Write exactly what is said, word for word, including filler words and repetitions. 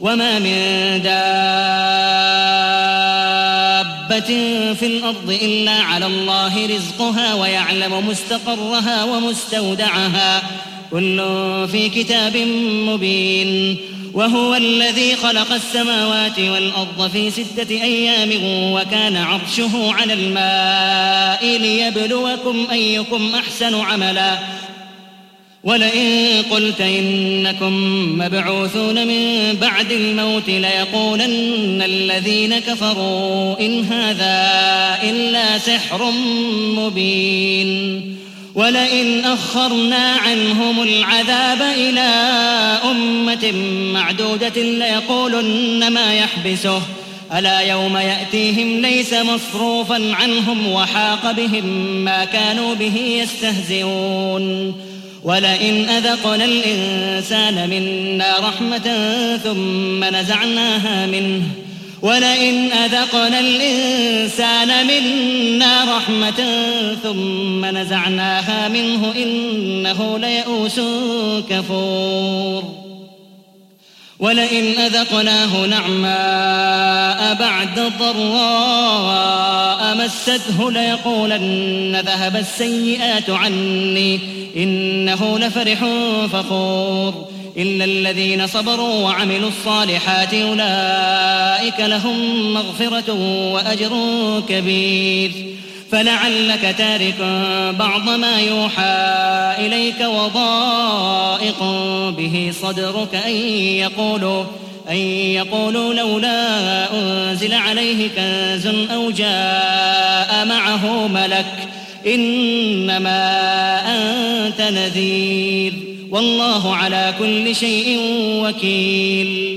وما من دابة في الأرض إلا على الله رزقها ويعلم مستقرها ومستودعها كل في كتاب مبين. وهو الذي خلق السماوات والأرض في ستة أيام وكان عرشه على الماء ليبلوكم أيكم أحسن عملا ولئن قلت إنكم مبعوثون من بعد الموت ليقولن الذين كفروا إن هذا إلا سحر مبين. ولئن أخرنا عنهم العذاب إلى أمة معدودة ليقولن ما يحبسه ألا يوم يأتيهم ليس مصروفا عنهم وحاق بهم ما كانوا به يستهزئون. ولئن أذقنا الإنسان منا رحمة ثم نزعناها منه ولئن أذقنا الإنسان منا رحمة ثم نزعناها منه إنه ليئوس كفور. ولئن أذقناه نعماء بعد ضراء مسته ليقولن ذهب السيئات عني إنه لفرح فخور. إلا الذين صبروا وعملوا الصالحات أولئك لهم مغفرة وأجر كبير. فلعلك تارك بعض ما يوحى إليك وضائق به صدرك أن يقولوا, أن يقولوا لولا أنزل عليه كنز أو جاء معه ملك إنما أنت نذير والله على كل شيء وكيل.